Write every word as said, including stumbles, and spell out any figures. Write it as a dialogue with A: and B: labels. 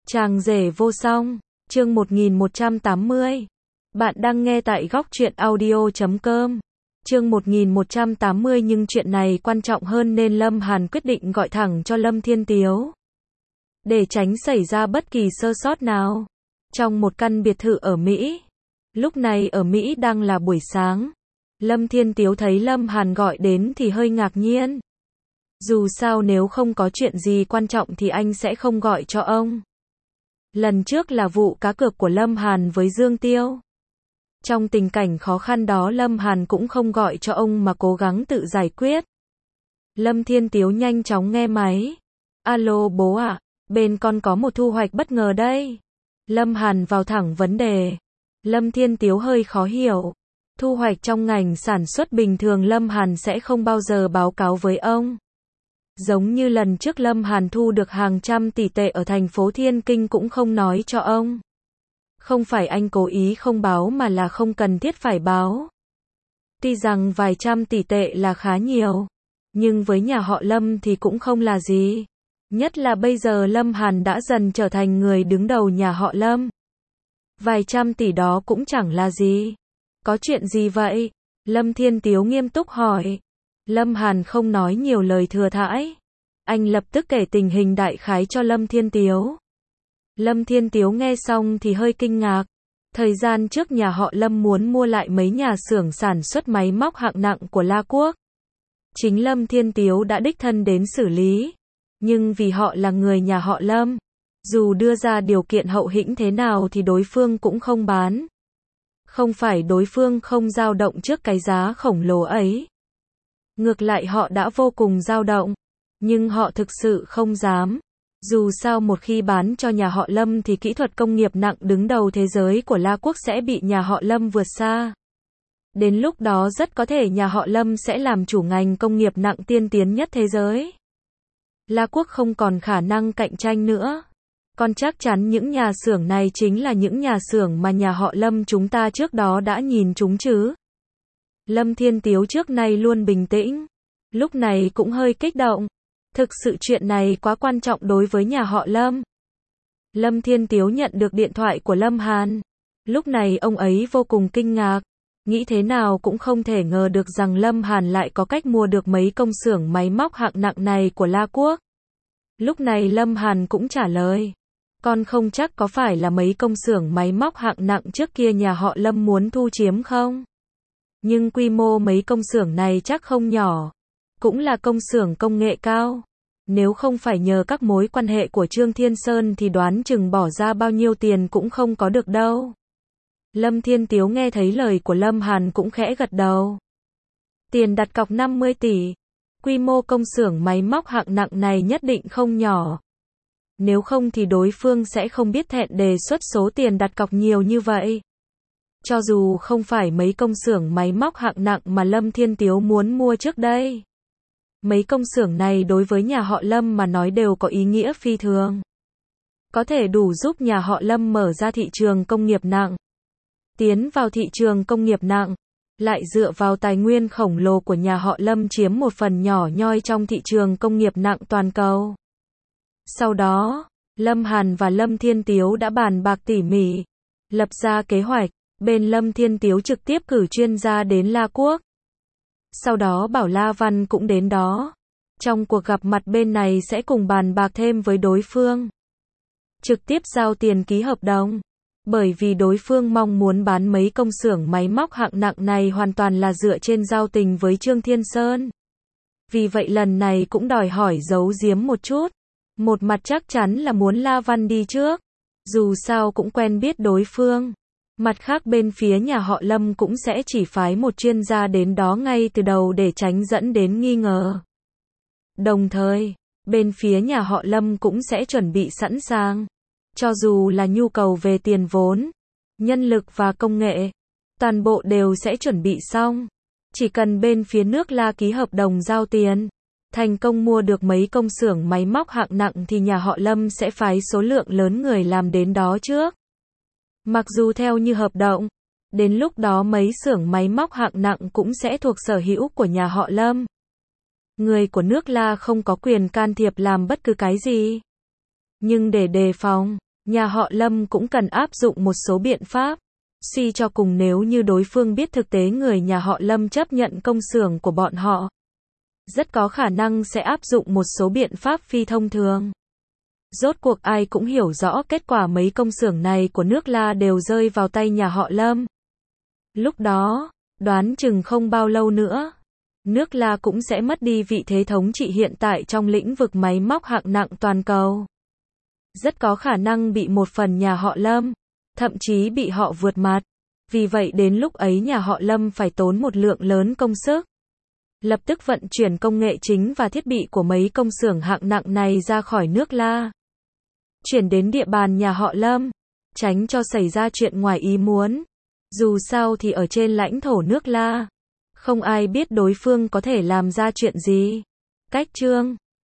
A: Chàng rể vô song, chương một nghìn một trăm tám mươi. Bạn đang nghe tại góc truyện audio chấm com. Chương một nghìn một trăm tám mươi nhưng chuyện này quan trọng hơn nên Lâm Hàn quyết định gọi thẳng cho Lâm Thiên Tiếu. Để tránh xảy ra bất kỳ sơ sót nào. Trong một căn biệt thự ở Mỹ. Lúc này ở Mỹ đang là buổi sáng. Lâm Thiên Tiếu thấy Lâm Hàn gọi đến thì hơi ngạc nhiên. Dù sao nếu không có chuyện gì quan trọng thì anh sẽ không gọi cho ông. Lần trước là vụ cá cược của Lâm Hàn với Dương Tiêu. Trong tình cảnh khó khăn đó Lâm Hàn cũng không gọi cho ông mà cố gắng tự giải quyết. Lâm Thiên Tiếu nhanh chóng nghe máy. Alo bố ạ, bên con có một thu hoạch bất ngờ đây. Lâm Hàn vào thẳng vấn đề. Lâm Thiên Tiếu hơi khó hiểu. Thu hoạch trong ngành sản xuất bình thường Lâm Hàn sẽ không bao giờ báo cáo với ông. Giống như lần trước Lâm Hàn thu được hàng trăm tỷ tệ ở thành phố Thiên Kinh cũng không nói cho ông. Không phải anh cố ý không báo mà là không cần thiết phải báo. Tuy rằng vài trăm tỷ tệ là khá nhiều, nhưng với nhà họ Lâm thì cũng không là gì. Nhất là bây giờ Lâm Hàn đã dần trở thành người đứng đầu nhà họ Lâm. Vài trăm tỷ đó cũng chẳng là gì. Có chuyện gì vậy? Lâm Thiên Tiếu nghiêm túc hỏi. Lâm Hàn không nói nhiều lời thừa thãi. Anh lập tức kể tình hình đại khái cho Lâm Thiên Tiếu. Lâm Thiên Tiếu nghe xong thì hơi kinh ngạc. Thời gian trước nhà họ Lâm muốn mua lại mấy nhà xưởng sản xuất máy móc hạng nặng của La Quốc. Chính Lâm Thiên Tiếu đã đích thân đến xử lý. Nhưng vì họ là người nhà họ Lâm, dù đưa ra điều kiện hậu hĩnh thế nào thì đối phương cũng không bán. Không phải đối phương không dao động trước cái giá khổng lồ ấy. Ngược lại họ đã vô cùng dao động. Nhưng họ thực sự không dám. Dù sao một khi bán cho nhà họ Lâm thì kỹ thuật công nghiệp nặng đứng đầu thế giới của La Quốc sẽ bị nhà họ Lâm vượt xa. Đến lúc đó rất có thể nhà họ Lâm sẽ làm chủ ngành công nghiệp nặng tiên tiến nhất thế giới. La Quốc không còn khả năng cạnh tranh nữa. Còn chắc chắn những nhà xưởng này chính là những nhà xưởng mà nhà họ Lâm chúng ta trước đó đã nhìn chúng chứ. Lâm Thiên Tiếu trước nay luôn bình tĩnh. Lúc này cũng hơi kích động. Thực sự chuyện này quá quan trọng đối với nhà họ Lâm. Lâm Thiên Tiếu nhận được điện thoại của Lâm Hàn. Lúc này ông ấy vô cùng kinh ngạc. Nghĩ thế nào cũng không thể ngờ được rằng Lâm Hàn lại có cách mua được mấy công xưởng máy móc hạng nặng này của La Quốc. Lúc này Lâm Hàn cũng trả lời. Con không chắc có phải là mấy công xưởng máy móc hạng nặng trước kia nhà họ Lâm muốn thu chiếm không? Nhưng quy mô mấy công xưởng này chắc không nhỏ. Cũng là công xưởng công nghệ cao. Nếu không phải nhờ các mối quan hệ của Trương Thiên Sơn thì đoán chừng bỏ ra bao nhiêu tiền cũng không có được đâu. Lâm Thiên Tiếu nghe thấy lời của Lâm Hàn cũng khẽ gật đầu. Tiền đặt cọc năm mươi tỷ. Quy mô công xưởng máy móc hạng nặng này nhất định không nhỏ. Nếu không thì đối phương sẽ không biết thẹn đề xuất số tiền đặt cọc nhiều như vậy. Cho dù không phải mấy công xưởng máy móc hạng nặng mà Lâm Thiên Tiếu muốn mua trước đây. Mấy công xưởng này đối với nhà họ Lâm mà nói đều có ý nghĩa phi thường. Có thể đủ giúp nhà họ Lâm mở ra thị trường công nghiệp nặng. Tiến vào thị trường công nghiệp nặng. Lại dựa vào tài nguyên khổng lồ của nhà họ Lâm chiếm một phần nhỏ nhoi trong thị trường công nghiệp nặng toàn cầu. Sau đó, Lâm Hàn và Lâm Thiên Tiếu đã bàn bạc tỉ mỉ. Lập ra kế hoạch. Bên Lâm Thiên Tiếu trực tiếp cử chuyên gia đến La Quốc. Sau đó bảo La Văn cũng đến đó. Trong cuộc gặp mặt bên này sẽ cùng bàn bạc thêm với đối phương. Trực tiếp giao tiền ký hợp đồng. Bởi vì đối phương mong muốn bán mấy công xưởng máy móc hạng nặng này hoàn toàn là dựa trên giao tình với Trương Thiên Sơn. Vì vậy lần này cũng đòi hỏi giấu giếm một chút. Một mặt chắc chắn là muốn La Văn đi trước. Dù sao cũng quen biết đối phương. Mặt khác bên phía nhà họ Lâm cũng sẽ chỉ phái một chuyên gia đến đó ngay từ đầu để tránh dẫn đến nghi ngờ. Đồng thời, bên phía nhà họ Lâm cũng sẽ chuẩn bị sẵn sàng. Cho dù là nhu cầu về tiền vốn, nhân lực và công nghệ, toàn bộ đều sẽ chuẩn bị xong. Chỉ cần bên phía nước La ký hợp đồng giao tiền, thành công mua được mấy công xưởng máy móc hạng nặng thì nhà họ Lâm sẽ phái số lượng lớn người làm đến đó trước. Mặc dù theo như hợp đồng, đến lúc đó mấy xưởng máy móc hạng nặng cũng sẽ thuộc sở hữu của nhà họ Lâm. Người của nước La không có quyền can thiệp làm bất cứ cái gì. Nhưng để đề phòng, nhà họ Lâm cũng cần áp dụng một số biện pháp. Suy cho cùng nếu như đối phương biết thực tế người nhà họ Lâm chấp nhận công xưởng của bọn họ, rất có khả năng sẽ áp dụng một số biện pháp phi thông thường. Rốt cuộc ai cũng hiểu rõ kết quả mấy công xưởng này của nước La đều rơi vào tay nhà họ Lâm. Lúc đó, đoán chừng không bao lâu nữa, nước La cũng sẽ mất đi vị thế thống trị hiện tại trong lĩnh vực máy móc hạng nặng toàn cầu. Rất có khả năng bị một phần nhà họ Lâm, thậm chí bị họ vượt mặt. Vì vậy đến lúc ấy nhà họ Lâm phải tốn một lượng lớn công sức, lập tức vận chuyển công nghệ chính và thiết bị của mấy công xưởng hạng nặng này ra khỏi nước La, chuyển đến địa bàn nhà họ Lâm, tránh cho xảy ra chuyện ngoài ý muốn. Dù sao thì ở trên lãnh thổ nước La, không ai biết đối phương có thể làm ra chuyện gì. Cách chương